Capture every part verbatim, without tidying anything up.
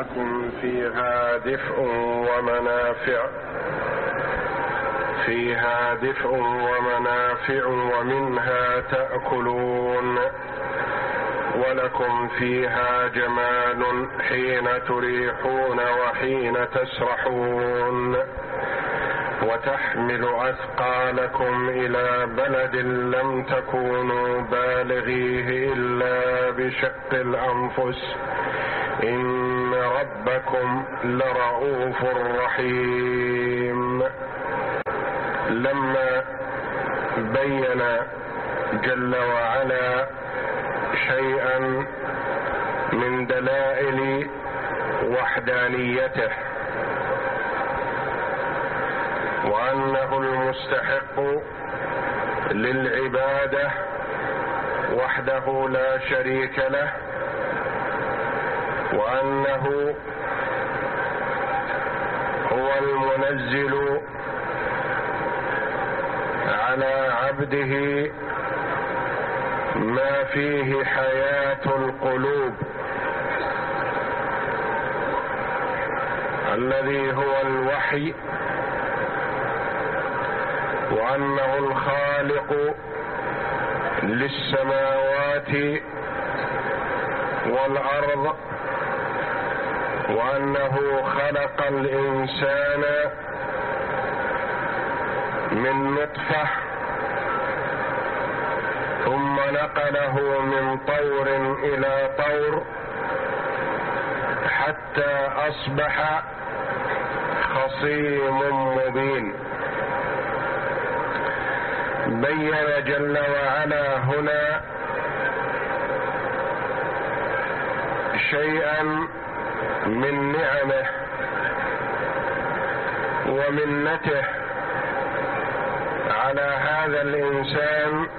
ولكم فيها دفء ومنافع فيها دفء ومنافع ومنها تأكلون ولكم فيها جمال حين تريحون وحين تسرحون وتحمل أثقالكم إلى بلد لم تكونوا بالغيه إلا بشق الأنفس إن ربكم لرؤوف رحيم. لما بين جل وعلا شيئا من دلائل وحدانيته وأنه المستحق للعبادة وحده لا شريك له، وأنه هو المنزل على عبده ما فيه حياة القلوب، الذي هو الوحي، وأنه الخالق للسماوات والأرض، وأنه خلق الإنسان من نطفة ثم نقله من طور إلى طور حتى أصبح خصيم مبين. بين جل وعلا هنا شيئا من نعمه ومنته على هذا الإنسان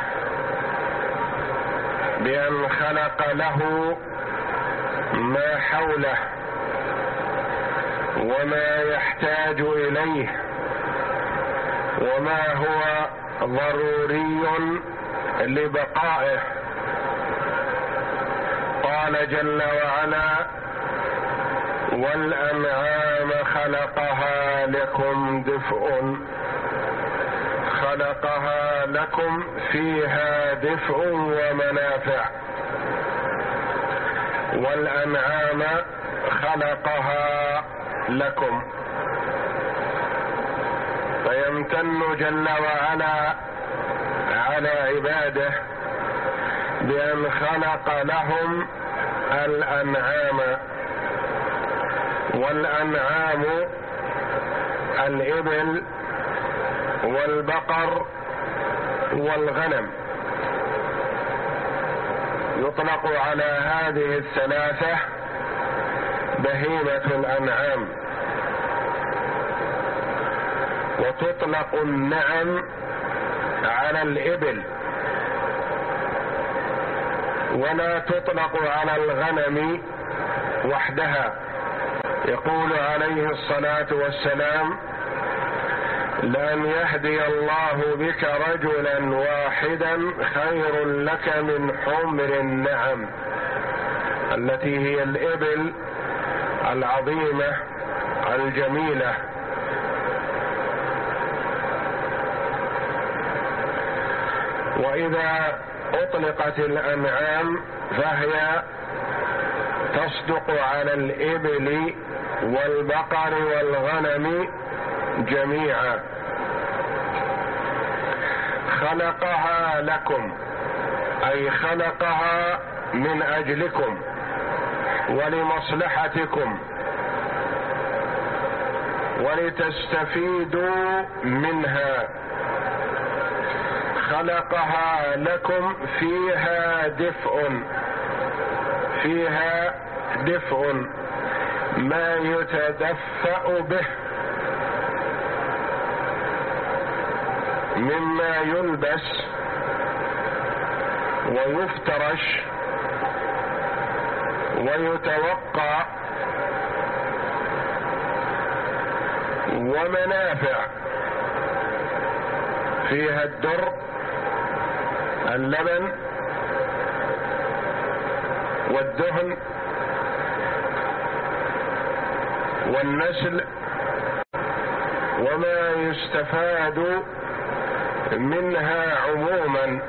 بأن خلق له ما حوله وما يحتاج إليه وما هو ضروري لبقائه. قال جل وعلا: والأنعام خلقها لكم دفء خلقها لكم فيها دفء ومنافع. والأنعام خلقها لكم، فيمتن جل وعلا على عباده بأن خلق لهم الأنعام. والأنعام الإبل والبقر والغنم، يطلق على هذه الثلاثة بهيمة الأنعام، وتطلق النعم على الإبل، ولا تطلق على الغنم وحدها. يقول عليه الصلاة والسلام: لأن يهدي الله بك رجلا واحدا خير لك من حمر النعم، التي هي الإبل العظيمة الجميلة. وإذا أطلقت الأنعام فهي تصدق على الإبل والبقر والغنم جميعا. خلقها لكم، أي خلقها من أجلكم ولمصلحتكم ولتستفيدوا منها. خلقها لكم فيها دفء فيها دفء ما يتدفأ به مما يلبس ويفترش ويتوقع، ومنافع فيها الدر، اللبن، والدهن، والنسل وما يستفاد منها عموما،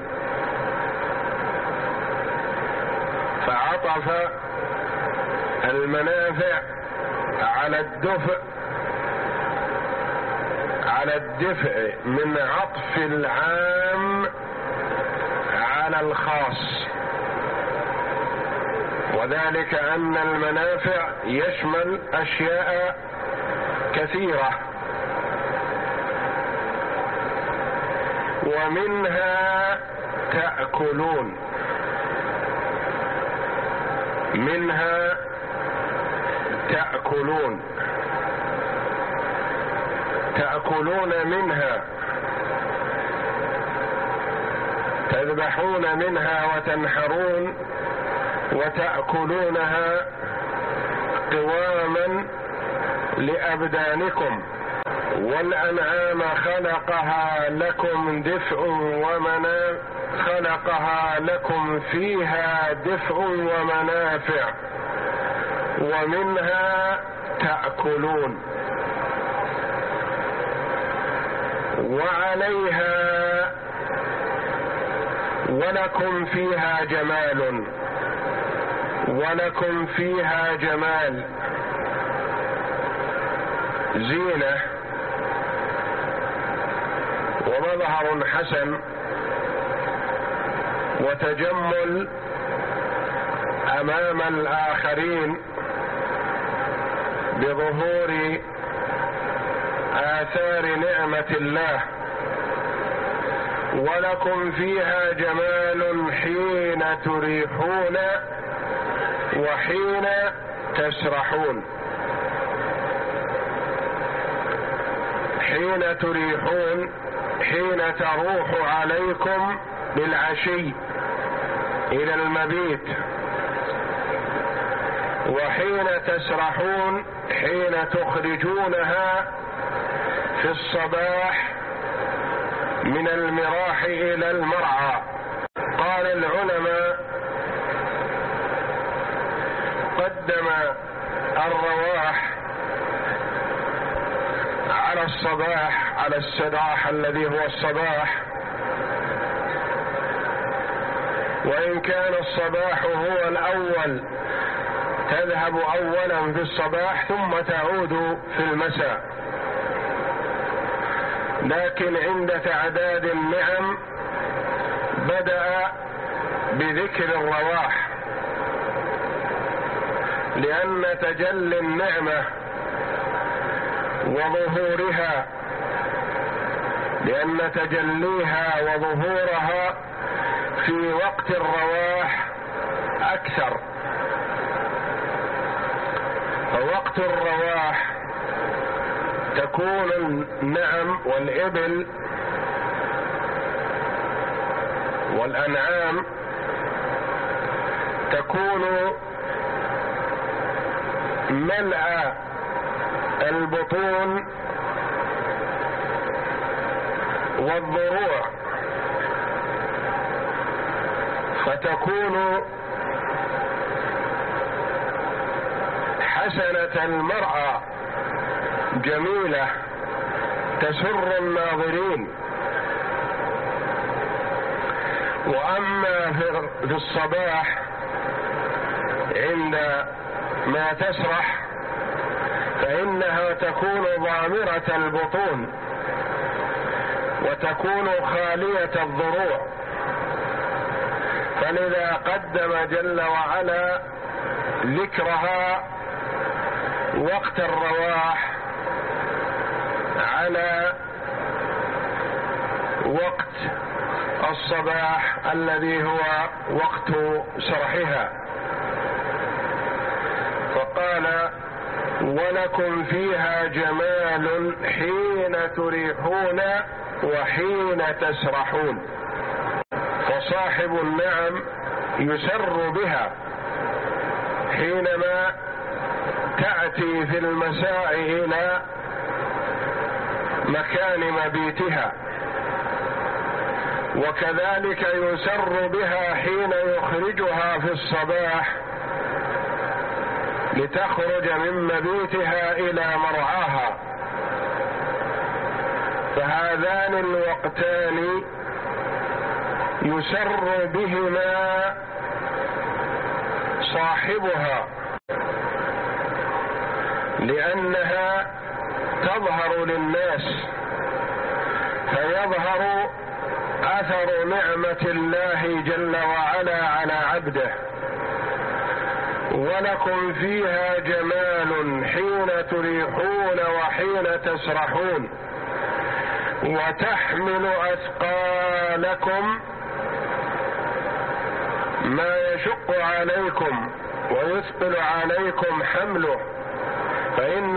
فعطف المنافع على الدفء على الدفء من عطف العام على الخاص، وذلك أن المنافع يشمل أشياء كثيرة، ومنها تأكلون منها تأكلون تأكلون منها، تذبحون منها وتنحرون وتأكلونها قواما لأبدانكم. والأنعام خلقها لكم دفء ومنافع خلقها لكم فيها دفء ومنافع ومنها تأكلون، وعليها ولكم فيها جمال ولكم فيها جمال زينة ومظهر حسن وتجمل أمام الآخرين بظهور آثار نعمة الله. ولكم فيها جمال حين تريحون وحين تسرحون. حين تريحون حين تروح عليكم بالعشي إلى المبيت، وحين تسرحون حين تخرجونها في الصباح من المراح إلى المرعى. قال العلماء: قدم الرواح على الصباح، على السراح الذي هو الصباح، وإن كان الصباح هو الأول تذهب أولا في الصباح ثم تعود في المساء، لكن عند تعداد النعم بدأ بذكر الرواح، لأن تجلي النعمة وظهورها لأن تجليها وظهورها في وقت الرواح أكثر. فوقت الرواح تكون النعم والإبل والأنعام تكون ملأ البطون والضروع، فتكون حسنة المرأة جميلة تسر الناظرين. وأما في الصباح عند ما تسرح فإنها تكون ضامرة البطون وتكون خالية الضروع، فلذا قدم جل وعلا ذكرها وقت الرواح على وقت الصباح الذي هو وقت سرحها، فقال: ولكم فيها جمال حين تريحون وحين تسرحون. فصاحب النعم يسر بها حينما تأتي في المساء إلى مكان مبيتها، وكذلك يسر بها حين يخرجها في الصباح لتخرج من مبيتها إلى مرعاها. فهذان الوقتان يسر بهما صاحبها، لأنها تظهر للناس، فيظهر أثر نعمة الله جل وعلا على عبده. ولكم فيها جمال حين تريحون وحين تسرحون، وتحمل أثقالكم ما يشق عليكم ويثقل عليكم حمله، فإن